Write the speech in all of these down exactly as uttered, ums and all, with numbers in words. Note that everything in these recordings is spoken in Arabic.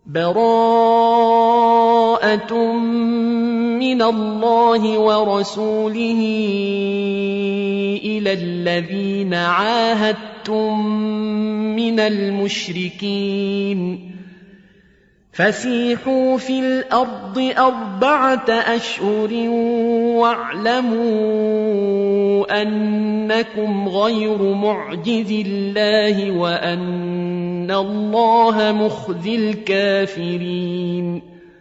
براءة من الله ورسوله إلى الذين عاهدتم من المشركين فسيحوا في الأرض أربعة أشهر واعلموا أنكم غير معجز الله وأن الله مخزي الكافرين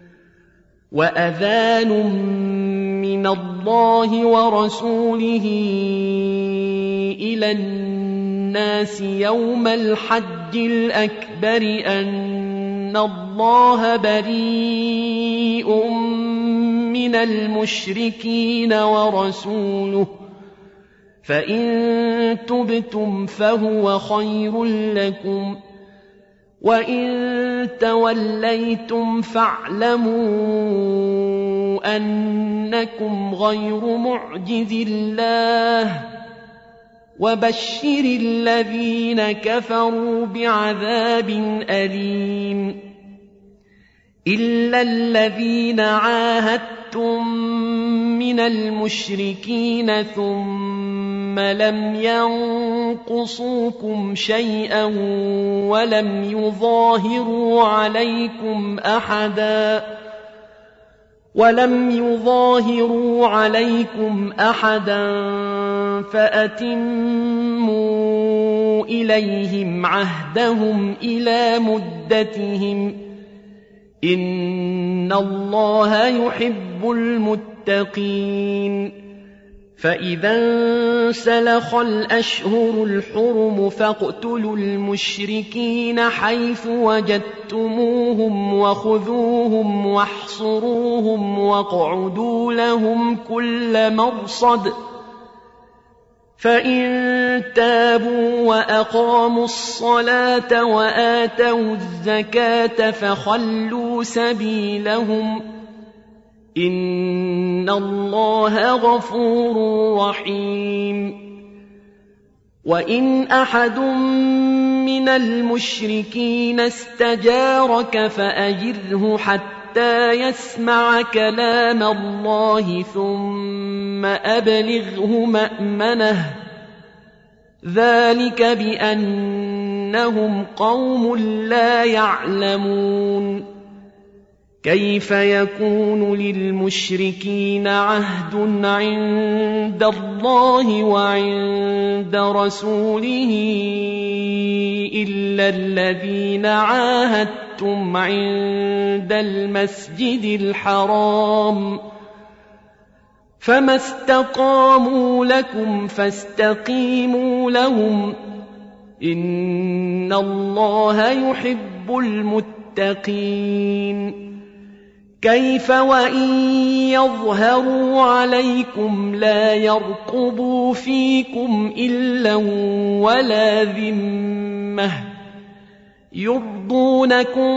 وأذان من الله ورسوله إلى الناس يوم الحج الأكبر أن إن الله بريء من المشركين ورسوله فإن تبتم فهو خير لكم وإن توليتم فاعلموا أنكم غير معجز الله وبشر الذين كفروا بعذاب أليم إلا الذين عاهدتم من المشركين ثم لم ينقصوكم شيئا ولم يظاهروا عليكم أحدا ولم يظاهروا عليكم أحدا فأتموا إليهم عهدهم إلى مدتهم إن الله يحب المتقين فإذا انسلخ الأشهر الحرم فاقتلوا المشركين حيث وجدتموهم وخذوهم واحصروهم واقعدوا لهم كل مرصد فإن تابوا وأقاموا الصلاة وآتوا الزكاة فخلوا سبيلهم إن الله غفور رحيم وإن أحد من المشركين استجارك فأجره حتى يسمع كلام الله ثم أبلغه مأمنه ذلك بأنهم قوم لا يعلمون كيف يكون للمشركين عهد عند الله وعند رسوله إلا الذين عاهدتم عند المسجد الحرام فما استقاموا لكم فاستقيموا لهم إن الله يحب المتقين كيف وإن يظهروا عليكم لا يرقبوا فيكم إلا ولا ذمة يرضونكم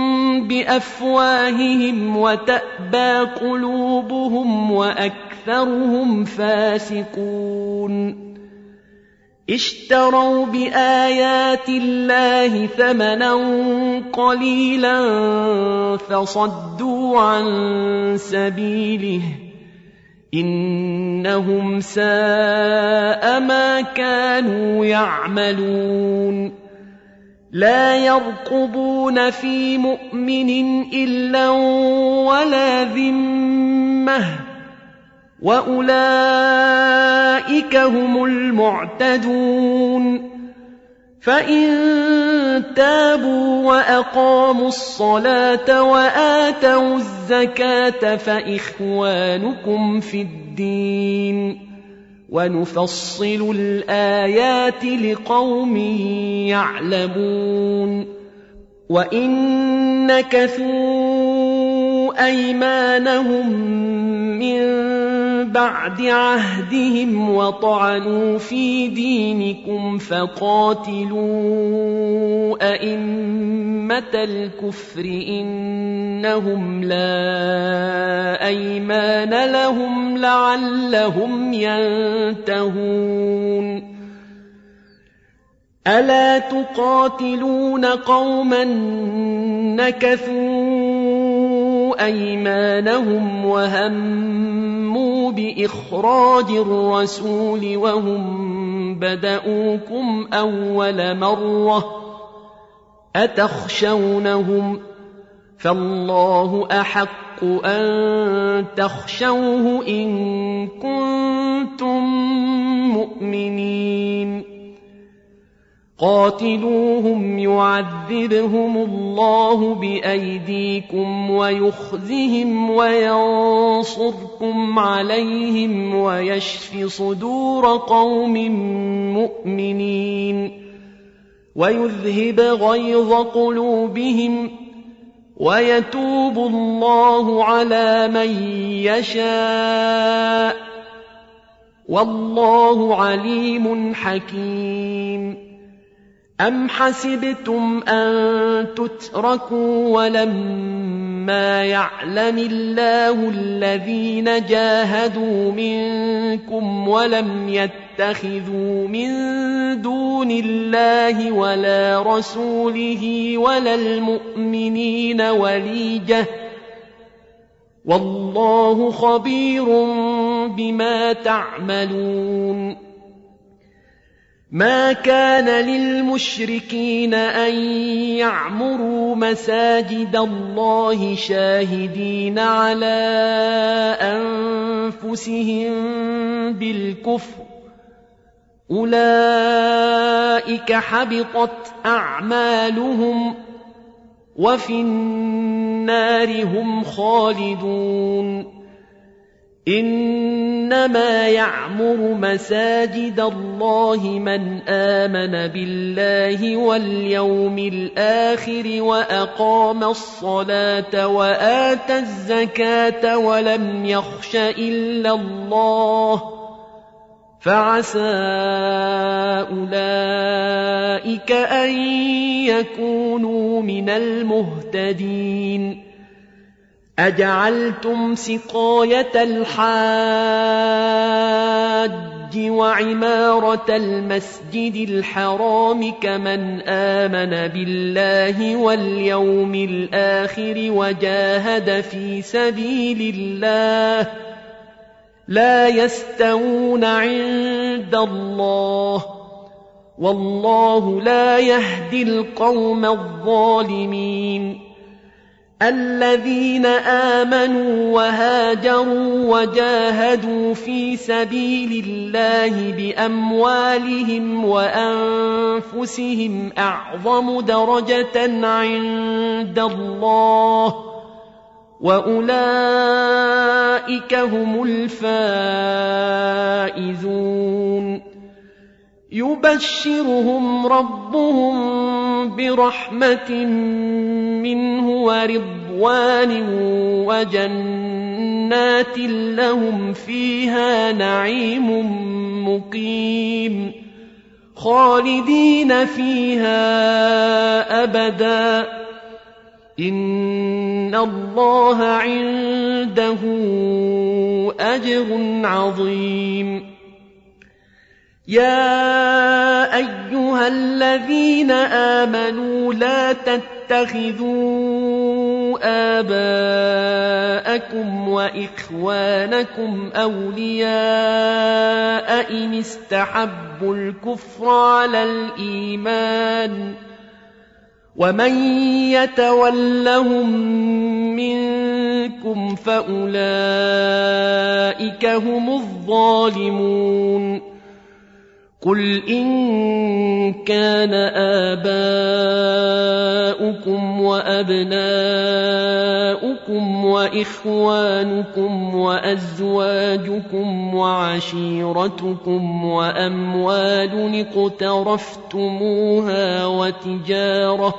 بأفواههم وتأبى قلوبهم وأكثرهم فاسقون اشتروا بآيات الله ثمنا قليلا فصدوا عن سبيله إنهم ساء ما كانوا يعملون لا يرقبون في مؤمن إلا ولا ذمة وأولئك هم المعتدون فإن تابوا وأقاموا الصلاة وآتوا الزكاة فإخوانكم في الدين ونفصل الآيات لقوم يعلمون وإن نكثوا أيمانهم من بعد عهدهم وطعنوا في دينكم فقاتلوا أئمة الكفر إنهم لا أيمان لهم لعلهم ينتهون ألا تقاتلون قوما نكثوا أيمانهم وهموا بإخراج الرسول وهم بدؤوكم أول مرة أتخشونهم فالله أحق أن تخشوه إن كنتم مؤمنين قاتلوهم يعذبهم الله بأيديكم ويخزهم وينصركم عليهم ويشف صدور قوم مؤمنين ويذهب غيظ قلوبهم ويتوب الله على من يشاء والله عليم حكيم أم حسبتم أن تتركوا ولما يعلم الله الذين جاهدوا منكم ولم يتخذوا من دون الله ولا رسوله ولا المؤمنين وليجة والله خبير بما تعملون ما كان للمشركين أن يعمروا مساجد الله شاهدين على أنفسهم بالكفر أولئك حبطت أعمالهم وفي النار هم خالدون إنما يعمر مساجد الله من آمن بالله واليوم الآخر وأقام الصلاة وآتى الزكاة ولم يخش إلا الله فعسى أولئك أن يكونوا من المهتدين أجعلتم سقاية الحاج وعمارة المسجد الحرام كمن آمن بالله واليوم الآخر وجاهد في سبيل الله لا يستوون عند الله والله لا يهدي القوم الظالمين الذين آمنوا وهاجروا وجاهدوا في سبيل الله بأموالهم وأنفسهم أعظم درجة عند الله وأولئك هم الفائزون يبشرهم ربهم برحمة منه ورضوان وجنات لهم فيها نعيم مقيم خالدين فيها أبدا إن الله عنده أجر عظيم يا أيها الذين آمنوا لا تتخذوا آباءكم وإخوانكم أولياء إن استحبوا الكفر على الإيمان ومن يتولهم منكم فأولئك هم الظالمون قل إن كان آباؤكم وأبناؤكم وإخوانكم وأزواجكم وعشيرتكم وأموال اقترفتموها وتجارة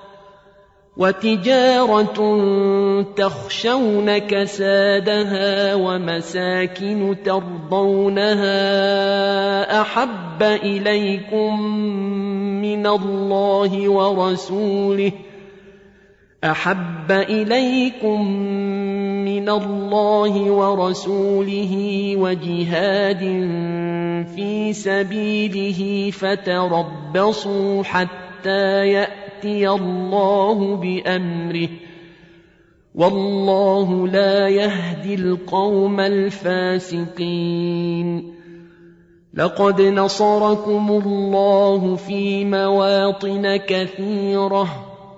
وتجارة تخشون كسادها ومساكن ترضونها أحب إليكم من الله ورسوله أحب إليكم من الله ورسوله وجهاد في سبيله فتربصوا حتى يأتي الله بأمره والله لا يهدي القوم الفاسقين. لقد نصركم الله في مواطن كثيرة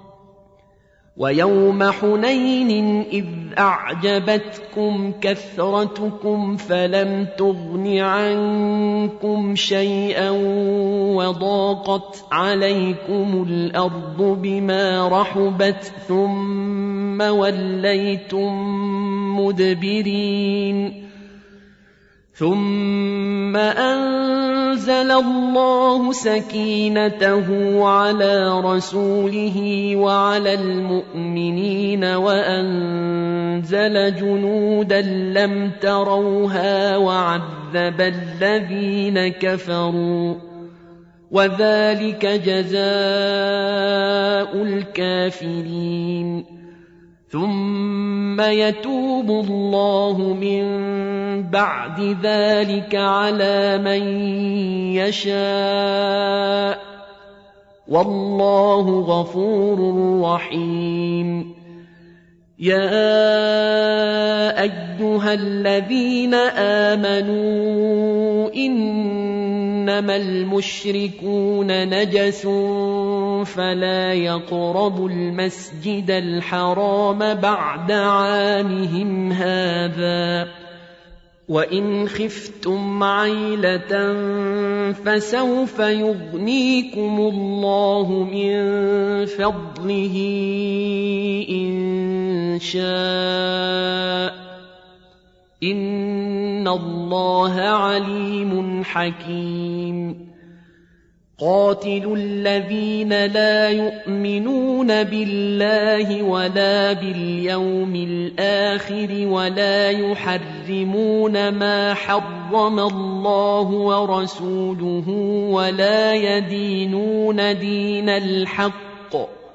ويوم حنين إذ أعجبتكم كثرتكم فلم تغن عنكم شيئا وضاقت عليكم الأرض بما رحبت ثم وليتم مدبرين. ثم أنزل الله سكينته على رسوله وعلى المؤمنين وأنزل جنودا لم تروها وعذب الذين كفروا وذلك جزاء الكافرين. ثم يتوب الله من بعد ذلك على من يشاء والله غفور رحيم. يا أيها الذين آمنوا إنما المشركون نجس فلا يقربوا المسجد الحرام بعد عامهم هذا وإن خفتم عيلة فسوف يغنيكم الله من فضله إن شاء إن الله عليم حكيم. قاتلوا الذين لا يؤمنون بالله ولا باليوم الآخر ولا يحرمون ما حرم الله ورسوله ولا يدينون دين الحق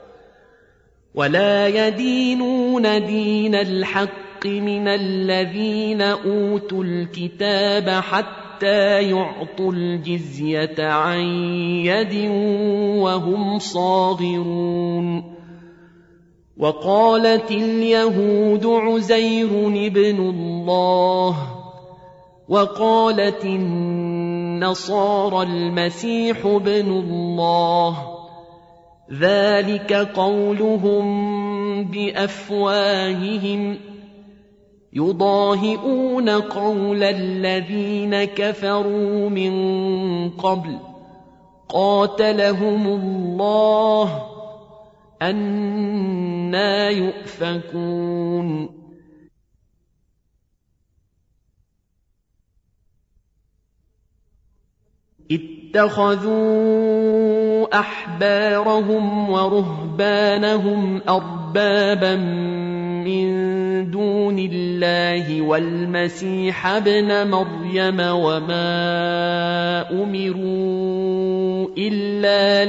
ولا يدينون دين الحق من الذين أوتوا الكتاب حتى يعطوا الجزية عن يد وهم صاغرون. وقالت اليهود عزير ابن الله وقالت النصارى المسيح ابن الله ذلك قولهم بأفواههم يضاهئون قول الذين كفروا من قبل قاتلهم الله أنى يؤفكون. اتخذوا أحبارهم ورهبانهم أربابا من دون الله والمسيح ابن مريم وما أمروا إلا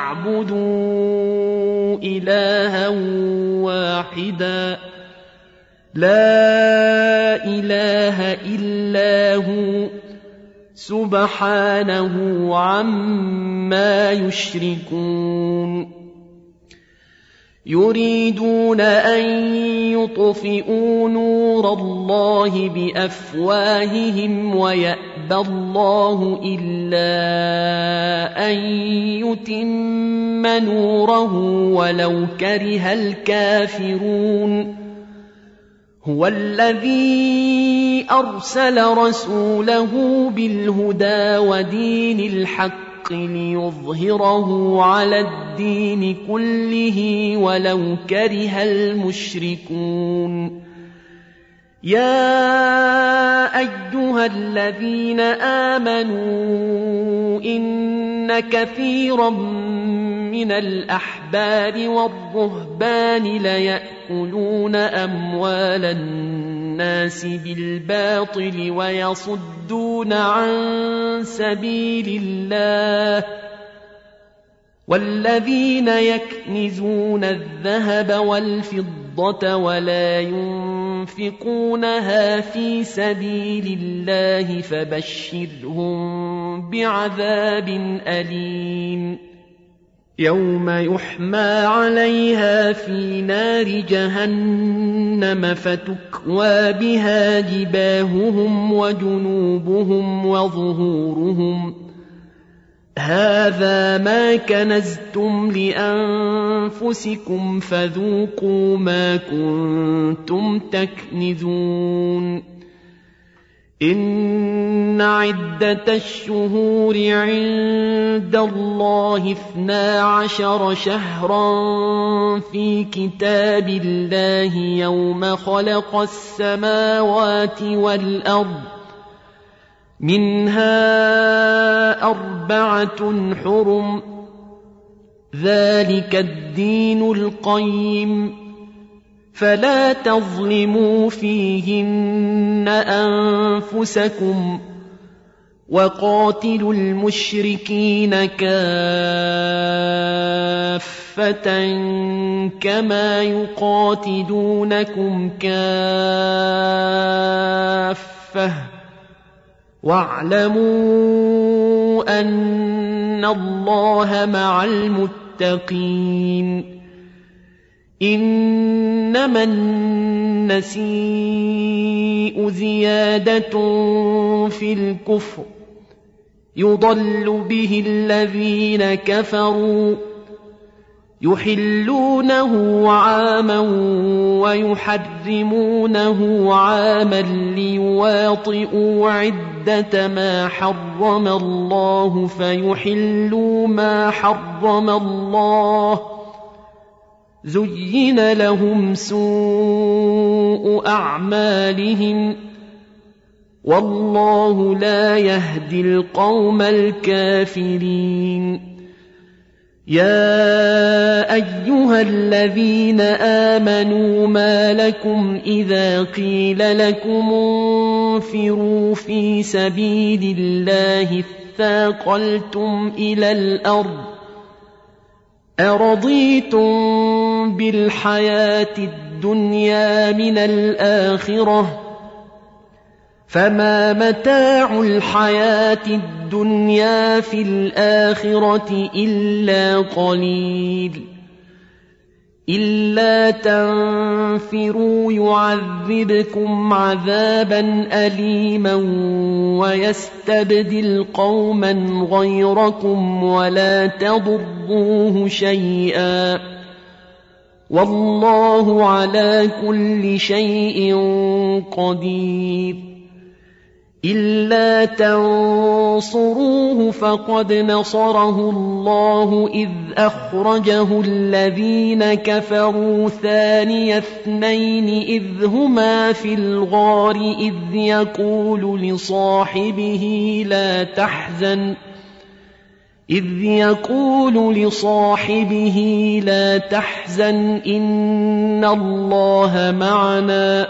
ليعبدوا إلها واحدا لا إله إلا هو سبحانه عما يشركون. يريدون أن يطفئوا نور الله بأفواههم ويأبى الله إلا أن يتم نوره ولو كره الكافرون. هو الذي أرسل رسوله بالهدى ودين الحق ليظهره على الدين كله ولو كره المشركون. يا أيها الذين آمنوا إن كثيرا من الأحبار والرهبان ليأكلون أموال الناس بالباطل ويصدون عن سبيل الله والذين يكنزون الذهب والفضة ولا ينفقونها في سبيل الله فبشرهم بعذاب أليم يوم يحمى عليها في نار جهنم فتكوى بها جباههم وجنوبهم وظهورهم هذا ما كنزتم لأنفسكم فذوقوا ما كنتم تكنزون إن عدة الشهور عند الله اثنا عشر شهرا في كتاب الله يوم خلق السماوات والأرض منها أربعة حرم ذلك الدين القيم فلا تظلموا فيهن أنفسكم وقاتلوا المشركين كافة كما يقاتلونكم كافة واعلموا أن الله مع المتقين إنما النسيء زيادة في الكفر يضل به الذين كفروا يحلونه عاما ويحرمونه عاما ليواطئوا عدة ما حرم الله فيحلوا ما حرم الله زين لهم سوء أعمالهم والله لا يهدي القوم الكافرين يا أيها الذين آمنوا ما لكم إذا قيل لكم انفروا في سبيل الله اثاقلتم إلى الأرض أرضيتم بالحياة الدنيا من الآخرة فما متاع الحياة الدنيا في الآخرة إلا قليل إلا تنفروا يعذبكم عذابا أليما ويستبدل قوما غيركم ولا تضروه شيئا والله على كل شيء قدير إلا تنصروه فقد نصره الله إذ أخرجه الذين كفروا ثاني اثنين إذ هما في الغار إذ يقول لصاحبه لا تحزن إذ يقول لصاحبه لا تحزن إن الله معنا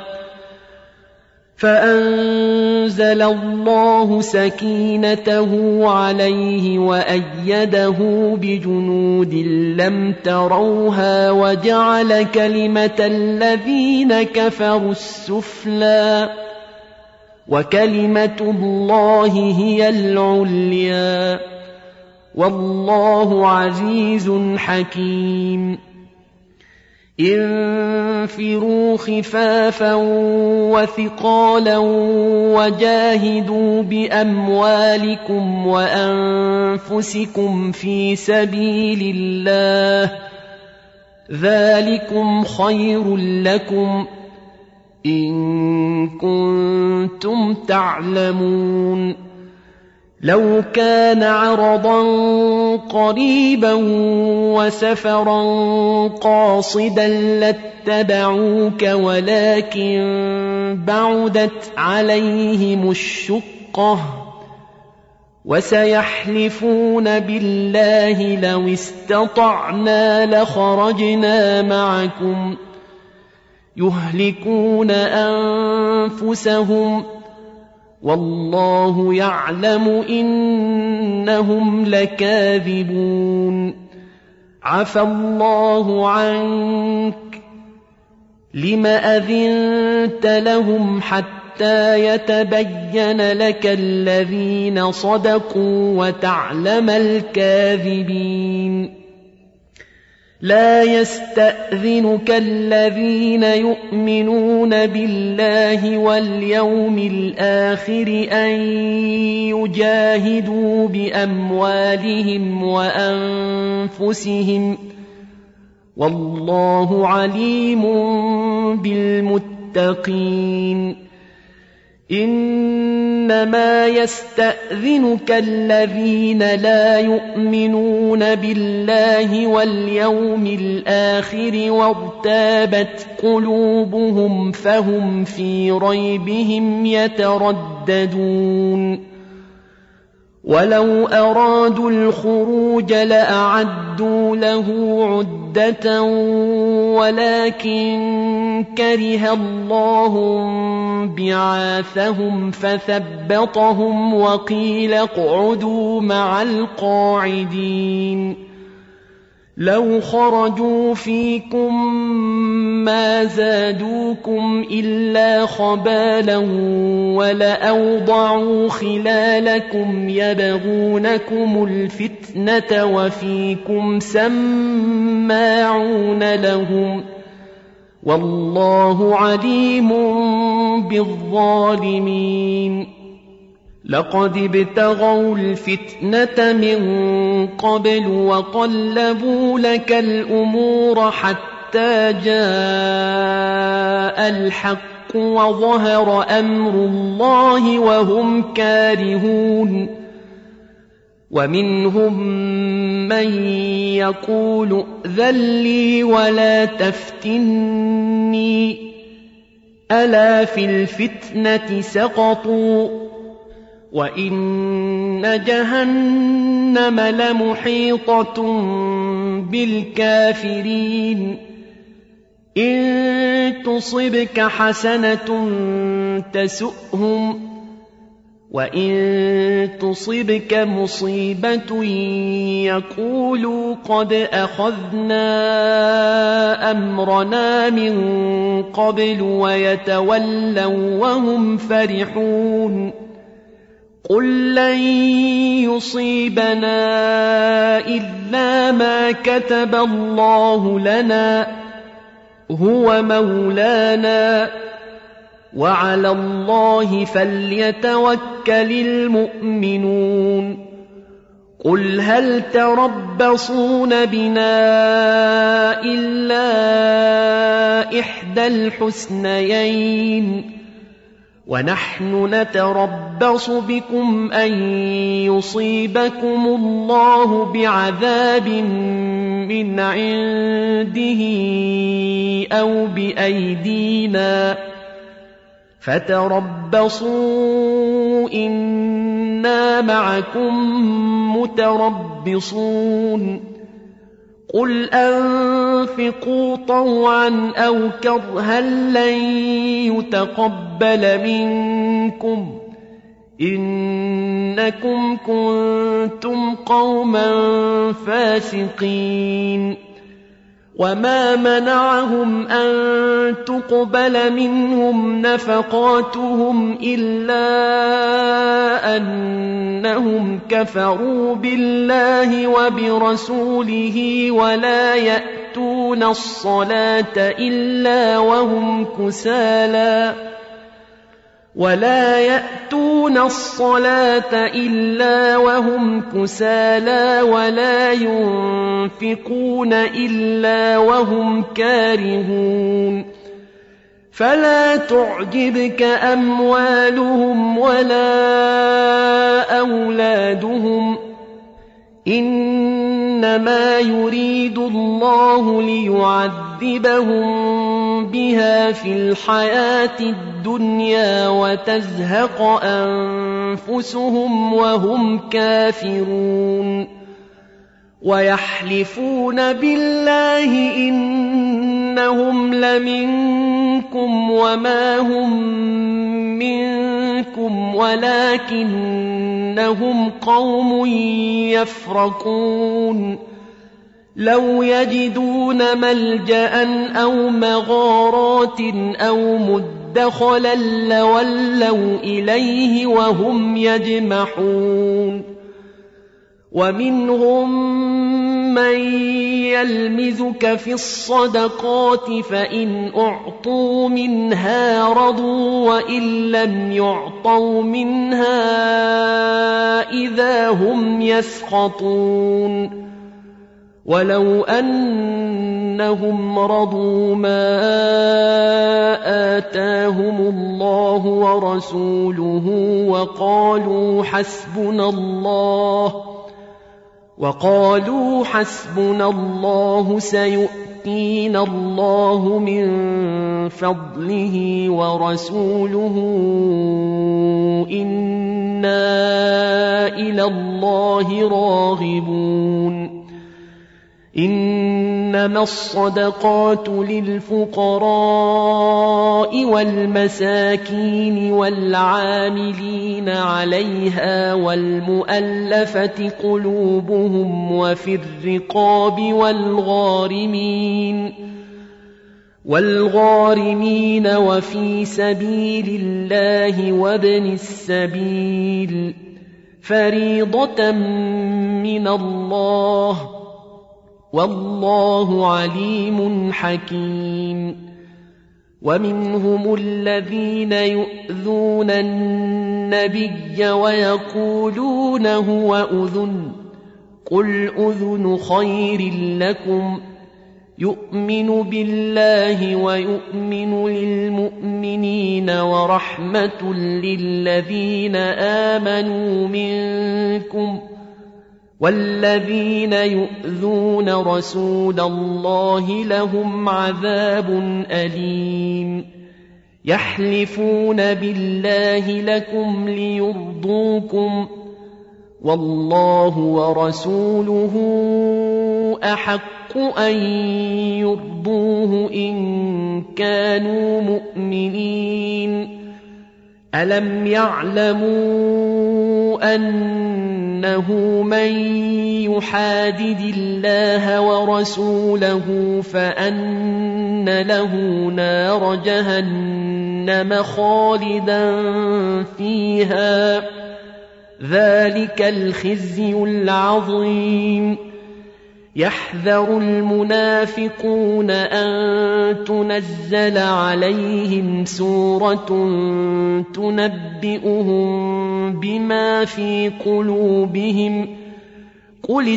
فأنزل الله سكينته عليه وأيده بجنود لم تروها وجعل كلمة الذين كفروا السفلى وكلمة الله هي العليا والله عزيز حكيم انفروا خفافا وثقالا وجاهدوا بأموالكم وأنفسكم في سبيل الله ذلكم خير لكم إن كنتم تعلمون لو كان عرضا قريبا وسفرا قاصدا لاتبعوك ولكن بعدت عليهم الشقة وسيحلفون بالله لو استطعنا لخرجنا معكم يهلكون أنفسهم والله يعلم إنهم لكاذبون عفى الله عنك لم أذنت لهم حتى حتى يتبين لك الذين صدقوا وتعلم الكاذبين. لا يستأذنك الذين يؤمنون بالله واليوم الآخر أن يجاهدوا بأموالهم وأنفسهم والله عليم بالمتقين. إنما يستأذنك الذين لا يؤمنون بالله واليوم الآخر وارتابت قلوبهم فهم في ريبهم يترددون. ولو أرادوا الخروج لأعدوا له عدة ولكن كره الله بعاثهم فثبطهم وقيل اقعدوا مع القاعدين. لو خرجوا فيكم ما زادوكم إلا خبالا ولأوضعوا خلالكم يبغونكم الفتنة وفيكم سماعون لهم والله عليم بالظالمين. لقد ابتغوا الفتنة من قبل وقلبوا لك الأمور حتى جاء الحق وظهر أمر الله وهم كارهون. ومنهم من يقول ائذن لي ولا تفتني ألا في الفتنة سقطوا وإن جهنم لمحيطة بالكافرين. إن تصبك حسنة تسؤهم وإن تصبك مصيبة يقولوا قد أخذنا أمرنا من قبل ويتولوا وهم فرحون. قل لن يصيبنا إلا ما كتب الله لنا هو مولانا وعلى الله فليتوكل المؤمنون. قل هل تربصون بنا إلا إحدى الحسنيين ونحن نتربص بكم أن يصيبكم الله بعذاب من عنده أو بأيدينا فتربصوا إنا معكم متربصون. قل أنفقوا طوعا أو كرها لن يتقبل منكم إنكم كنتم قوما فاسقين. وما منعهم أن تقبل منهم نفقاتهم إلا أنهم كفروا بالله وبرسوله ولا يأتون الصلاة إلا وهم كسالى ولا يأتون الصلاة إلا وهم كسالى ولا ينفقون إلا وهم كارهون. فلا تعجبك أموالهم ولا أولادهم إنما يريد الله ليعذبهم بها في الحياة الدنيا وتزهق أنفسهم وهم كافرون. ويحلفون بالله إنهم لمنكم وما هم منكم ولكنهم قوم يفرقون. لو يجدون ملجأ أو مغارات أو مدة مدخلا لولوا إليه وهم يجمحون ومنهم من يلمزك في الصدقات فإن أعطوا منها رضوا وإن لم يعطوا منها إذا هم يسخطون ولو أنهم رضوا ما آتاهم الله ورسوله وقالوا حسبنا الله وقالوا حسبنا الله سيؤتينا الله من فضله ورسوله إنا إلى الله راغبون إنما الصدقات للفقراء والمساكين والعاملين عليها والمؤلفة قلوبهم وفي الرقاب والغارمين والغارمين وفي سبيل الله وابن السبيل فريضة من الله والله عليم حكيم ومنهم الذين يؤذون النبي ويقولون هو أذن قل أذن خير لكم يؤمن بالله ويؤمن للمؤمنين ورحمة للذين آمنوا منكم والذين يؤذون رسول الله لهم عذاب أليم يحلفون بالله لكم ليرضوكم والله ورسوله أحق أن يرضوه إن كانوا مؤمنين ألم يعلموا أنه من يحادد الله ورسوله فأن له نار جهنم خالدا فيها ذلك الخزي العظيم يحذر المنافقون أن تنزل عليهم سورة تنبئهم بما في قلوبهم قل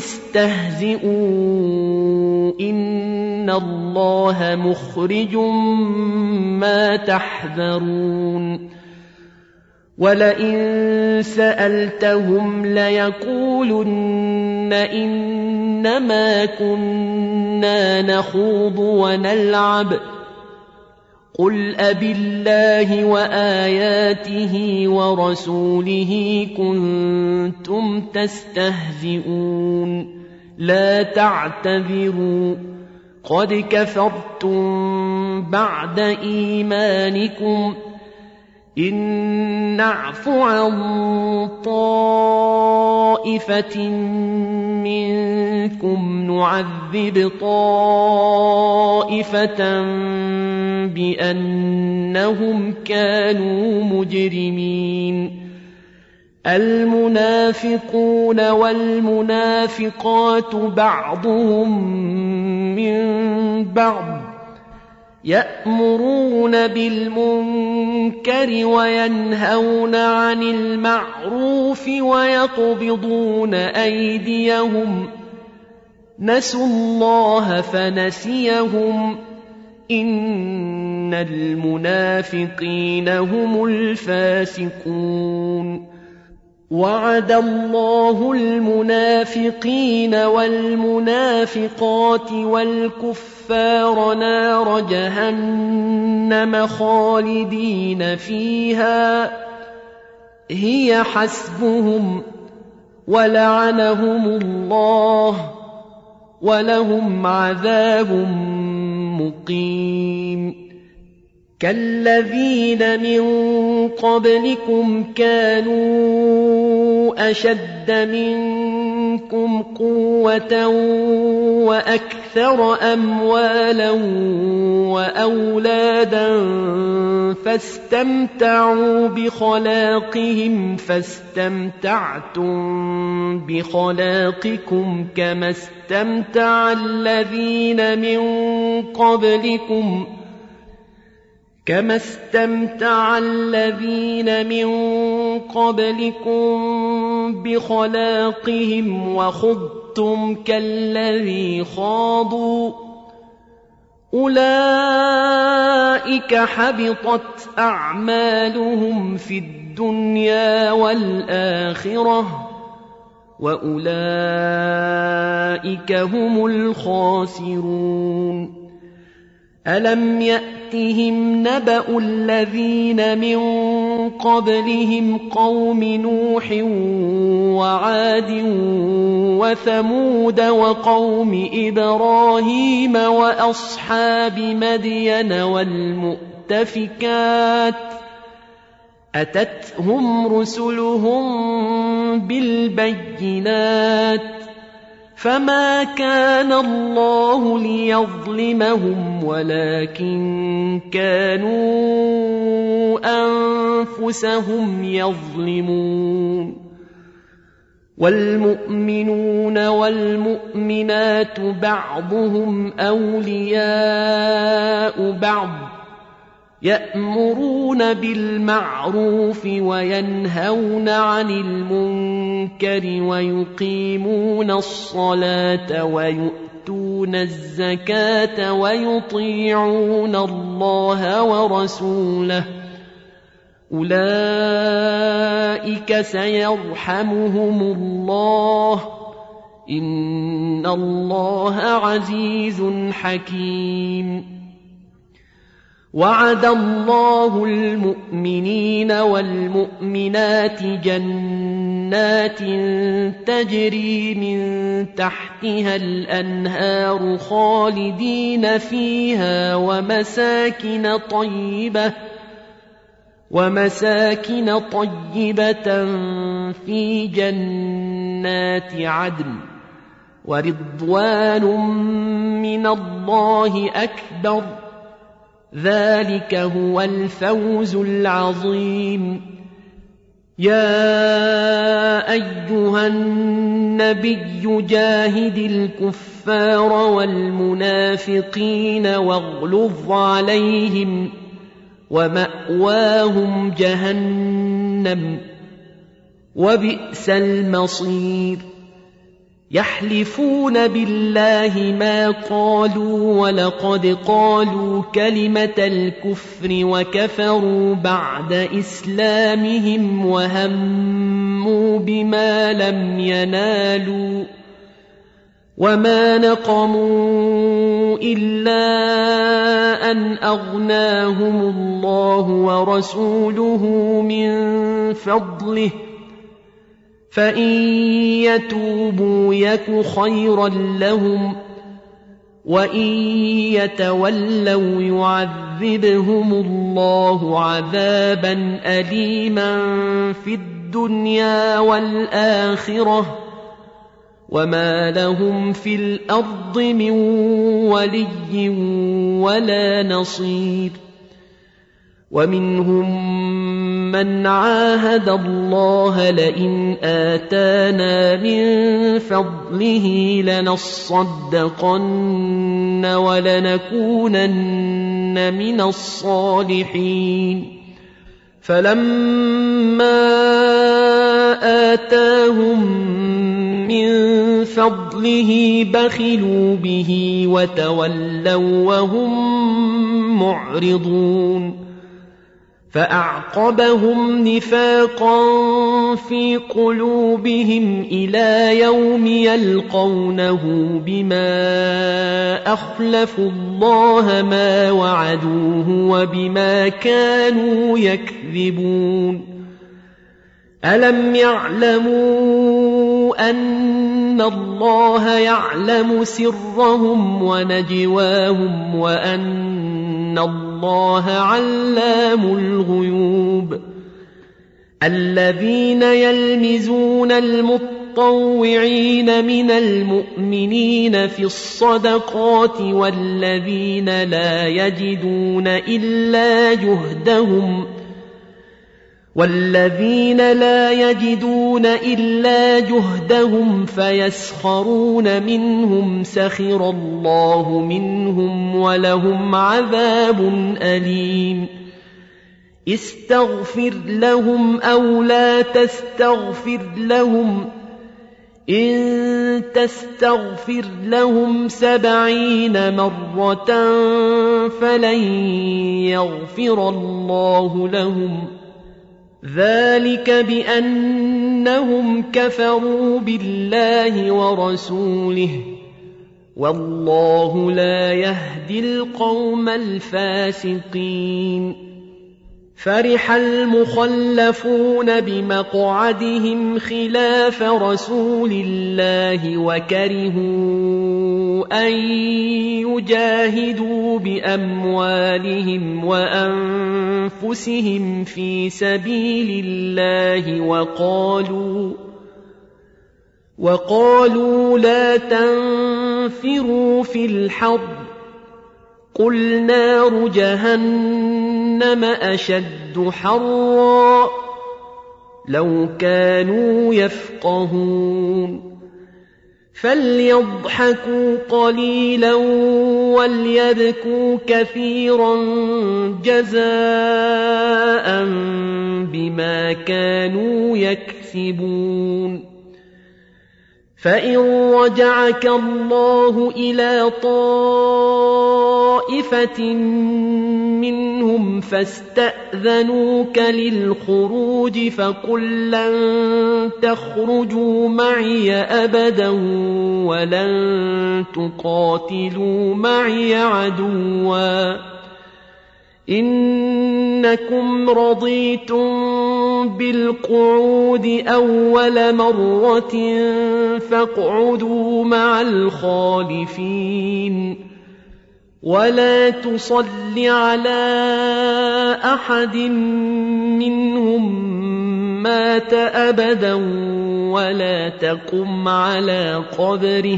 استهزئوا إن الله مخرج ما تحذرون ولئن سألتهم ليقولن إنما كنا نخوض ونلعب قل أبالله وآياته ورسوله كنتم تستهزئون لا تعتذروا قد كفرتم بعد إيمانكم إن نعف عن طائفة منكم نعذب طائفة بأنهم كانوا مجرمين المنافقون والمنافقات بعضهم من بعض يأمرون بالمنكر وينهون عن المعروف ويقبضون أيديهم نسوا الله فنسيهم إن المنافقين هم الفاسقون وعد الله المنافقين والمنافقات والكفار نار جهنم خالدين فيها هي حسبهم ولعنهم الله ولهم عذاب مقيم كالذين من قبلكم كانوا أشد منكم منكم قوة وأكثر أموالا وأولادا فاستمتعوا بخلاقهم فاستمتعتم بخلاقكم كما استمتع الذين من قبلكم كما استمتع الذين من قبلكم بخلاقهم وخضتم كالذي خاضوا أولئك حبطت أعمالهم في الدنيا والآخرة وأولئك هم الخاسرون ألم يأتهم نبأ الذين من قبلهم قوم نوح وعاد وثمود وقوم إبراهيم وأصحاب مدين والمؤتفكات أتتهم رسلهم بالبينات فما كان الله ليظلمهم ولكن كانوا أنفسهم يظلمون والمؤمنون والمؤمنات بعضهم أولياء بعض يأمرون بالمعروف وينهون عن المنكر ويقيمون الصلاة ويؤتون الزكاة ويطيعون الله ورسوله أولئك سيرحمهم الله إن الله عزيز حكيم وعد الله المؤمنين والمؤمنات جنات تجري من تحتها الأنهار خالدين فيها ومساكن طيبة ومساكن طيبة في جنات عدن ورضوان من الله أكبر ذلك هو الفوز العظيم يا أيها النبي جاهد الكفار والمنافقين واغلظ عليهم ومأواهم جهنم وبئس المصير يحلفون بالله ما قالوا ولقد قالوا كلمة الكفر وكفروا بعد إسلامهم وهموا بما لم ينالوا وما نقموا إلا أن أغناهم الله ورسوله من فضله فإن يتوبوا يك خيرا لهم وإن يتولوا يعذبهم الله عذابا أليما في الدنيا والآخرة وما لهم في الأرض من ولي ولا نصير ومنهم من عاهد الله لئن آتانا من فضله لنصدقن ولنكونن من الصالحين فلما آتاهم من فضله بخلوا به وتولوا وهم معرضون فأعقبهم نفاقا في قلوبهم إلى يوم يلقونه بما أخلفوا الله ما وعدوه وبما كانوا يكذبون ألم يعلموا أن الله يعلم سرهم ونجواهم وأن الله علام الغيوب الذين يلمزون المتقين المتطوعين من المؤمنين في الصدقات والذين لا يجدون إلا جهدهم والذين لا يجدون إلا جهدهم فيسخرون منهم سخر الله منهم ولهم عذاب أليم استغفر لهم أو لا تستغفر لهم إن تستغفر لهم سبعين مرة فلن يغفر الله لهم ذلك بأنهم كفروا بالله ورسوله والله لا يهدي القوم الفاسقين فرح المخلفون بمقعدهم خلاف رسول الله وكرهوا أن يجاهدوا بأموالهم وأنفسهم في سبيل الله وقالوا وقالوا لا تنفروا في الحرب قل نار جهنم أشد حرا لو كانوا يفقهون فليضحكوا قليلا وليبكوا كثيرا جزاء بما كانوا يكسبون فإن رجعك الله إلى طائفة منهم فاستأذنوك للخروج فقل لن تخرجوا معي أبدا ولن تقاتلوا معي عدوا إنكم رضيتم بالقعود أول مرة فاقعدوا مع الخالفين ولا تصل على أحد منهم مات أبدا ولا تقم على قبره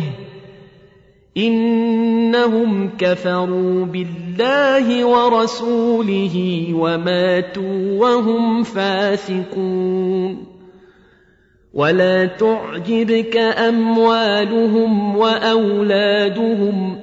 إنهم كفروا بالله ورسوله وماتوا وهم فاسقون ولا تعجبك أموالهم وأولادهم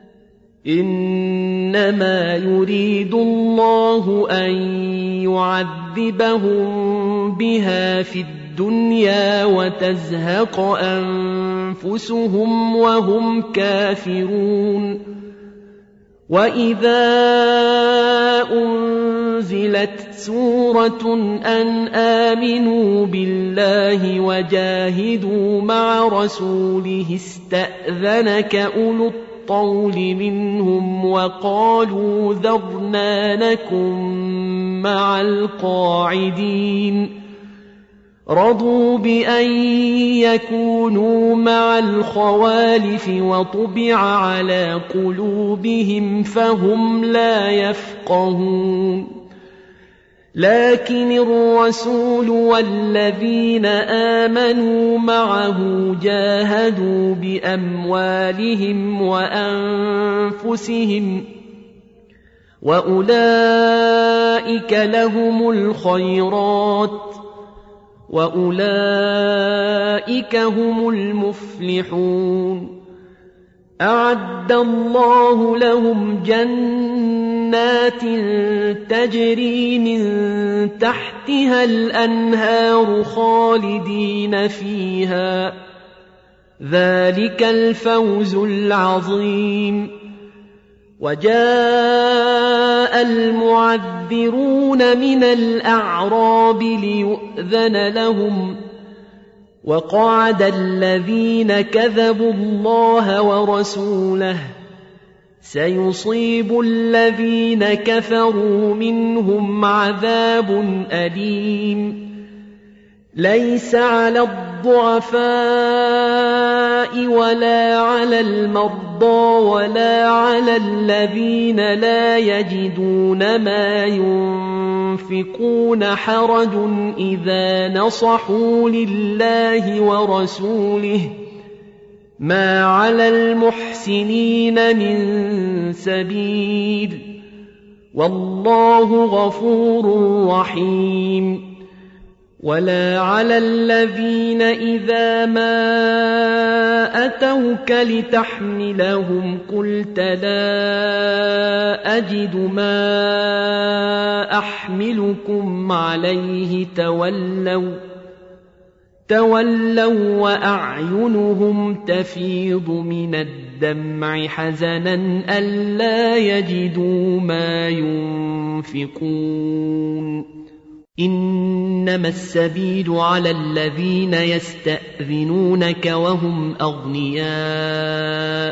إنما يريد الله أن يعذبهم بها في الدنيا وتزهق أنفسهم وهم كافرون وإذا أنزلت سورة أن آمنوا بالله وجاهدوا مع رسوله استأذنك أولو الطول منهم وقالوا ذرنا نكن مع القاعدين رضوا بأن يكونوا مع الخوالف وطبع على قلوبهم فهم لا يفقهون لكن الرسول والذين آمنوا معه جاهدوا بأموالهم وأنفسهم وأولئك لهم الخيرات وأولئك هم المفلحون أعد الله لهم جنات تجري من تحتها الأنهار خالدين فيها ذلك الفوز العظيم وجاء المعذرون من الأعراب ليؤذن لهم وقعد الذين كذبوا الله ورسوله سيصيب الذين كفروا منهم عذاب أليم ليس على الضعفاء ولا على المرضى ولا على الذين لا يجدون ما ينفقون حرج إذا نصحوا لله ورسوله ما على المحسنين من سبيل والله غفور رحيم. ولا على الذين إذا ما أتوك لتحملهم قلت لا أجد ما أحملكم عليه تولوا تولوا وأعينهم تفيض من الدمع حزنا ألا يجدوا ما ينفقون. إنما السبيل على الذين يستأذنونك وهم أغنياء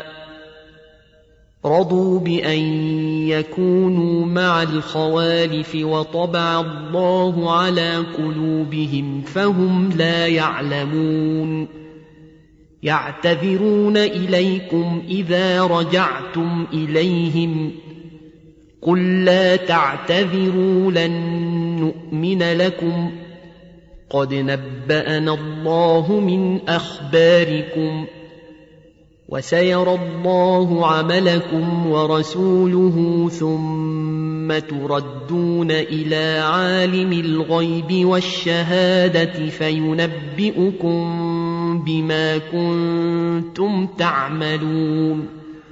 رضوا بأن يكونوا مع الخوالف وطبع الله على قلوبهم فهم لا يعلمون. يعتذرون إليكم إذا رجعتم إليهم قل لا تعتذروا لن نؤمن لكم قد نبأنا الله من أخباركم وسيرى الله عملكم ورسوله ثم تردون إلى عالم الغيب والشهادة فينبئكم بما كنتم تعملون.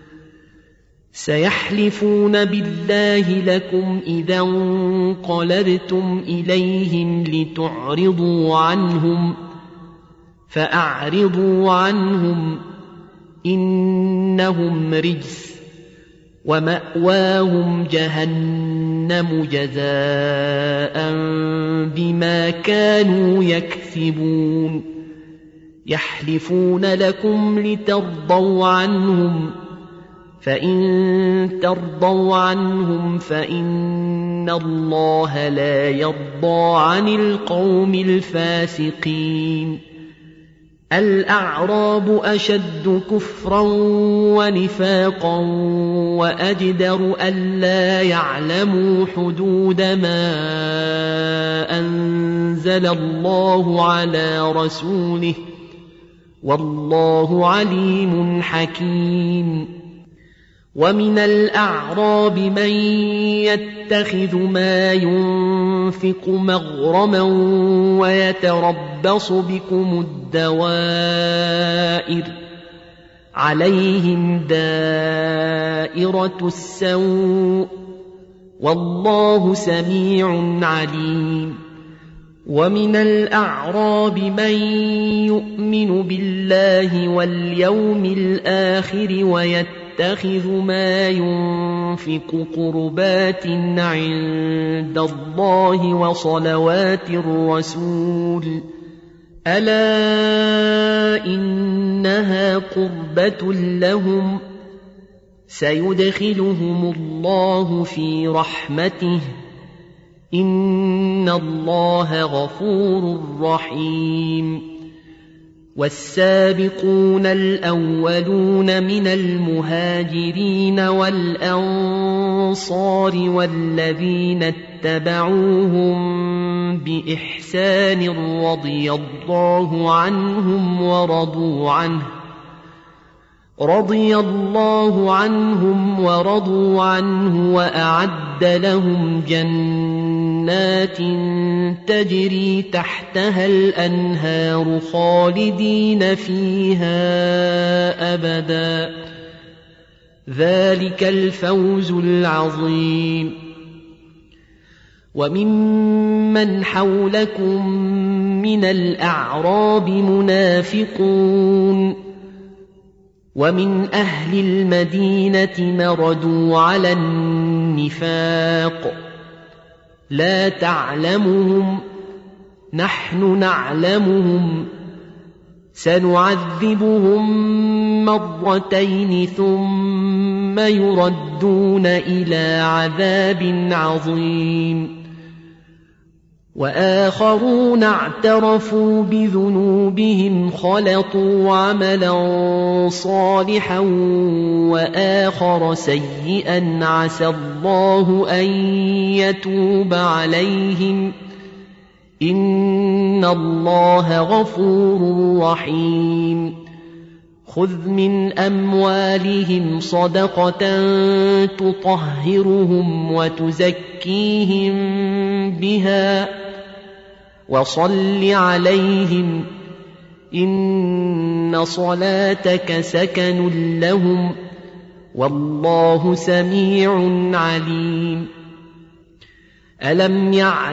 سيحلفون بالله لكم إذا انقلبتم إليهم لتعرضوا عنهم فأعرضوا عنهم إنهم رجس ومأواهم جهنم جزاء بما كانوا يكسبون. يحلفون لكم لترضوا عنهم فإن ترضوا عنهم فإن الله لا يرضى عن القوم الفاسقين. الأعراب أشد كفرا ونفاقا وأجدر ألا يعلموا حدود ما أنزل الله على رسوله والله عليم حكيم. ومن الأعراب من يتخذ ما ينفق مغرما ويتربص بكم الدوائر عليهم دائرة السوء والله سميع عليم. ومن الأعراب من يؤمن بالله واليوم الآخر ويتخذ يتخذ ما ينفق قربات عند الله وصلوات الرسول ألا إنها قربة لهم سيدخلهم الله في رحمته إن الله غفور رحيم. والسابقون الأولون من المهاجرين والأنصار والذين اتبعوهم بإحسان رضي الله عنهم ورضوا عنه رضي الله عنهم ورضوا عنه وأعد لهم جنات تجري تحتها الأنهار خالدين فيها أبدا ذلك الفوز العظيم. وممن حولكم من الأعراب منافقون ومن أهل المدينة مردوا على النفاق لا تعلمهم نحن نعلمهم سنعذبهم مرتين ثم يردون إلى عذاب عظيم. وآخرون اعترفوا بذنوبهم خلطوا عملا صالحا وآخر سيئا عسى الله أن يتوب عليهم إن الله غفور رحيم خذ من أموالهم صدقة تطهرهم وتزكيهم بها وصل عليهم إن صلاتك سكن لهم والله سميع عليم ألم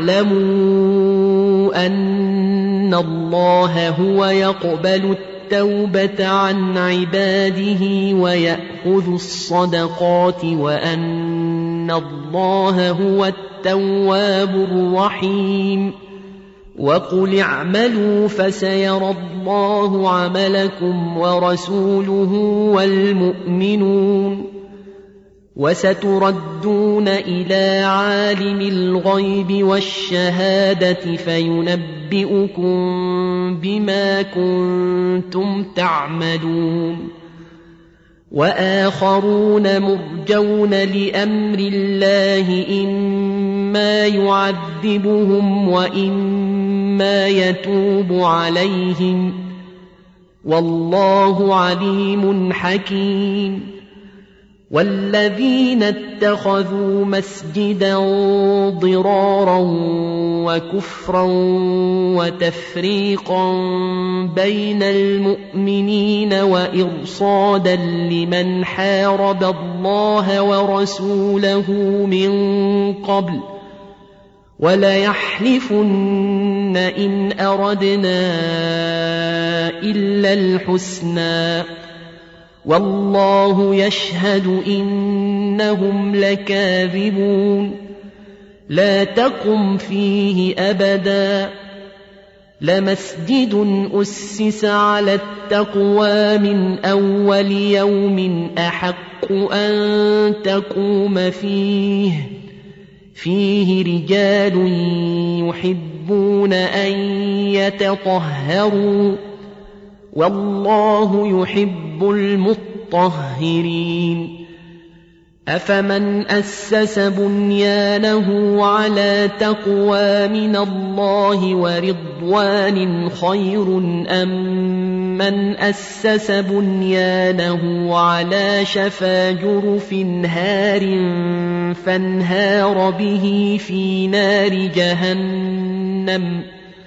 يعلموا أن الله هو يقبل التوبة عن عباده ويأخذ الصدقات وأن الله هو التواب الرحيم وقل اعملوا فسيرى الله عملكم ورسوله والمؤمنون وستردون إلى عالم الغيب والشهادة فينبئكم بما كنتم تعملون وآخرون مرجون لأمر الله إما يعذبهم وإما يتوب عليهم والله عليم حكيم والذين اتخذوا مسجدا ضرارا وكفرا وتفريقا بين المؤمنين وإرصادا لمن حارب الله ورسوله من قبل وليحلفن إن أردنا إلا الحسنى والله يشهد إنهم لكاذبون لا تقم فيه أبدا لمسجد أسس على التقوى من أول يوم أحق أن تقوم فيه فيه رجال يحبون أن يتطهروا والله يحب المطهرين أفمن أسس بنيانه على تقوى من الله ورضوان خير أم من أسس بنيانه على شفا جرف هار فانهار به في نار جهنم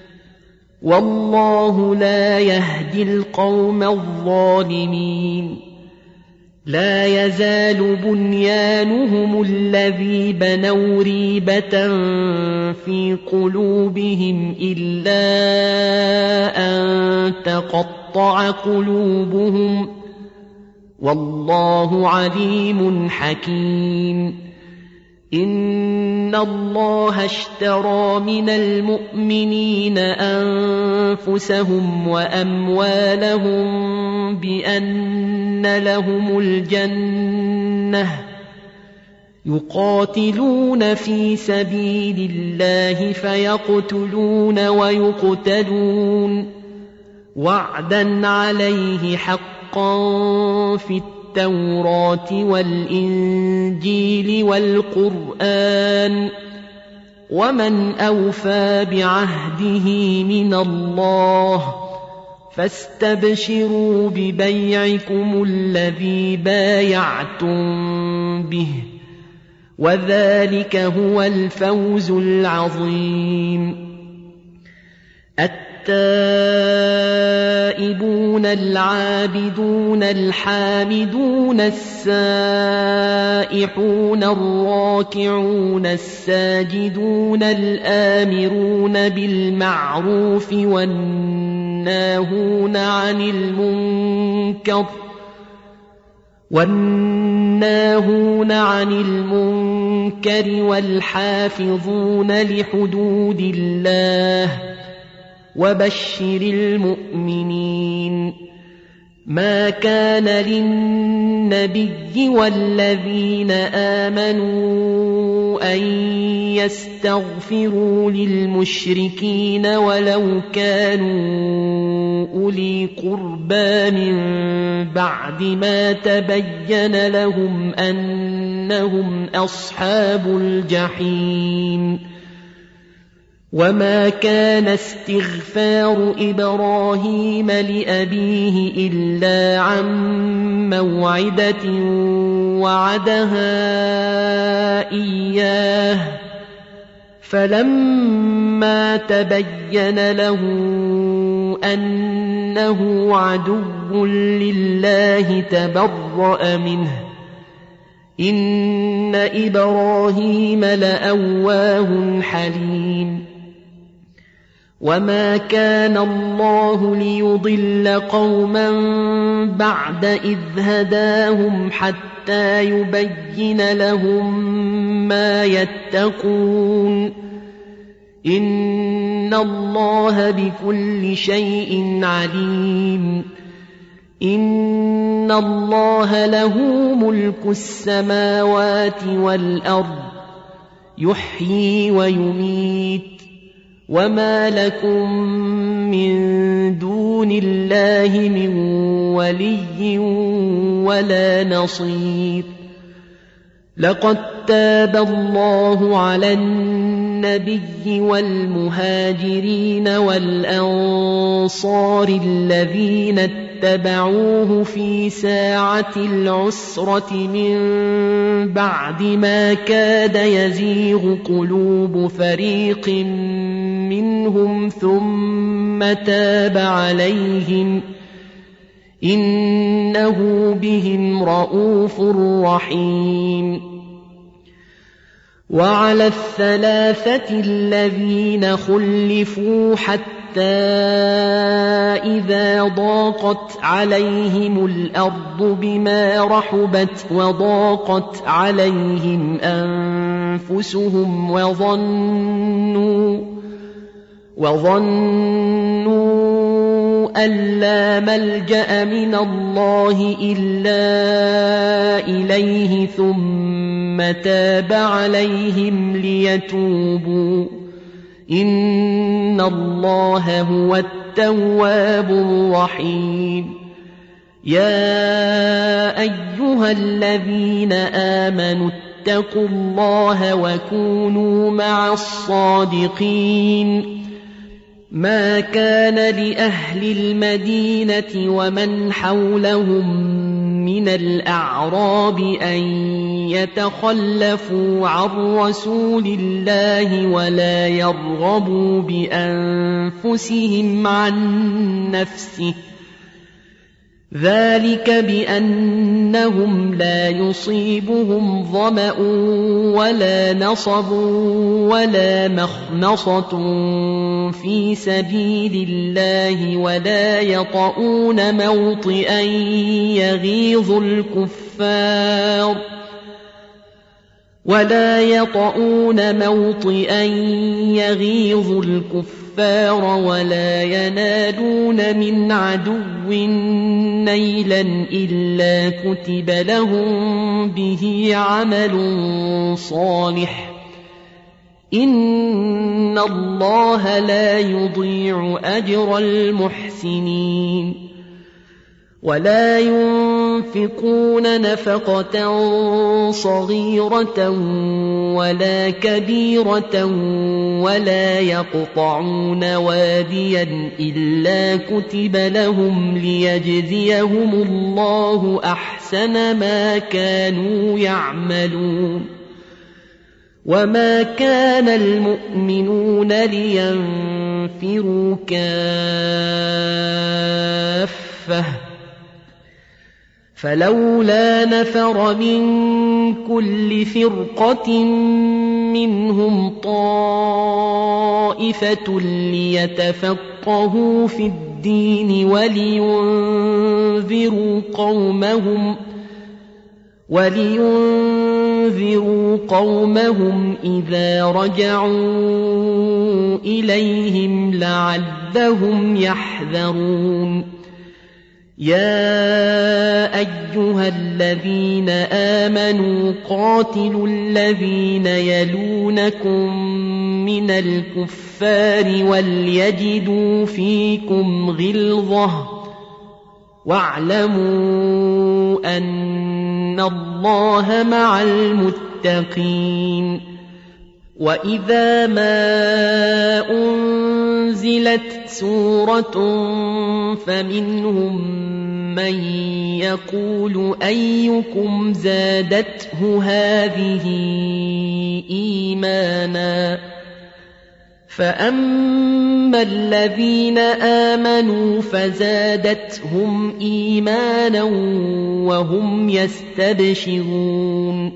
والله لا يهدي القوم الظالمين لا يزال بنيانهم الذي بنوا ريبة في قلوبهم إلا أن تقطع قلوبهم والله عليم حكيم إن الله اشترى من المؤمنين أنفسهم وأموالهم بأن لهم الجنة يقاتلون في سبيل الله فيقتلون ويقتلون وعدا عليه حقا في التوراة والإنجيل والقرآن ومن أوفى بعهده من الله فاستبشروا ببيعكم الذي بايعتم به وذلك هو الفوز العظيم التائبون العابدون الحامدون السائحون الراكعون الساجدون الآمرون بالمعروف والناهون عن المنكر والناهون عن المنكر والحافظون لحدود الله وبشر المؤمنين ما كان للنبي والذين آمنوا أن يستغفروا للمشركين ولو كانوا أولي قربى من بعد ما تبين لهم أنهم أصحاب الجحيم وما كان استغفار إبراهيم لأبيه إلا عن موعدة وعدها إياه فلما تبين له أنه عدو لله تبرأ منه إن إبراهيم لأواه حليم وما كان الله ليضل قوما بعد إذ هداهم حتى يبين لهم ما يتقون إن الله بكل شيء عليم إن الله له ملك السماوات والأرض يحيي ويميت وما لكم من دون الله من ولي ولا نصير لقد تاب الله على النبي والمهاجرين والأنصار الذين اتبعوه في ساعة العسرة من بعد ما كاد يزيغ قلوب فريق منهم ثم تاب عليهم إنه بهم رءوف رحيم وعلى الثلاثة الذين خلفوا حتى إذا ضاقت عليهم الأرض بما رحبت وضاقت عليهم أنفسهم وظنوا وظنوا أن لا ملجأ من الله إلا إليه ثم تاب عليهم ليتوبوا إن الله هو التواب الرحيم يا أيها الذين آمنوا اتقوا الله وكونوا مع الصادقين ما كان لأهل المدينة ومن حولهم من الأعراب أن يتخلفوا عن رسول الله ولا يرغبوا بأنفسهم عن نفسه ذلك بأنهم لا يصيبهم ظمأ ولا نصب ولا مخمصة في سبيل الله ولا يطؤون موطئا يغيظ الكفار ولا يطؤون موطئا يغيظ الكفار ولا ينالون من عدو نيلا إلا كتب لهم به عمل صالح إن الله لا يضيع أجر المحسنين ولا ينفقون نفقة صغيرة ولا كبيرة ولا يقطعون واديا إلا كتب لهم ليجزيهم الله أحسن ما كانوا يعملون وما كان المؤمنون لينفروا كافة فلولا نفر من كل فرقة منهم طائفة ليتفقهوا في الدين ولينذروا قومهم ولينذروا قومهم إذا رجعوا إليهم لعلهم يحذرون يا أيها الذين آمنوا قاتلوا الذين يلونكم من الكفار وليجدوا فيكم غلظة واعلموا أن الله مع المتقين وإذا ما أنزلت سورة فمنهم من يقول أيكم زادته هذه إيمانا فأما الذين آمنوا فزادتهم إيمانا وهم يستبشرون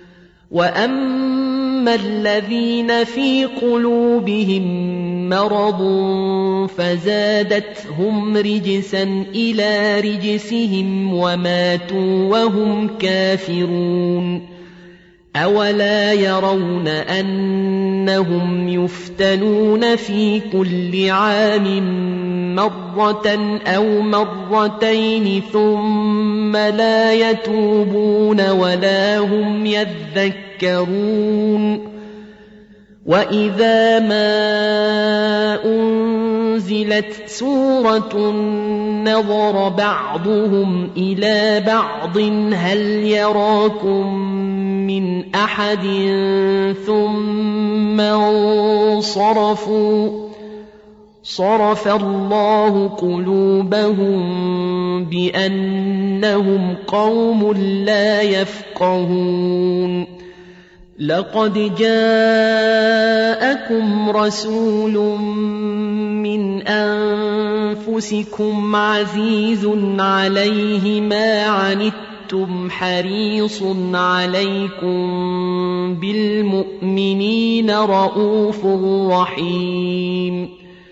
وأما الذين في قلوبهم مرض فزادتهم رجسا إلى رجسهم وماتوا وهم كافرون أولا يرون أنهم يفتنون في كل عام مرة أو مرتين ثم لا يتوبون ولا هم يذكرون وإذا ما أنزلت سورة نظر بعضهم إلى بعض هل يراكم من أحد ثم انصرفوا صرف الله قلوبهم بأنهم قوم لا يفقهون لقد جاءكم رسول من أنفسكم عزيز عليه ما عنتم حريص عليكم بالمؤمنين رءوف رحيم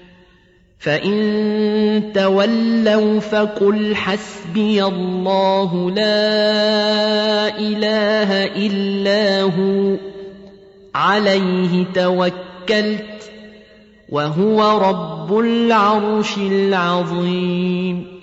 فإن تولوا فقل حسبي الله لا إله إلا هو عليه توكلت وهو رب العرش العظيم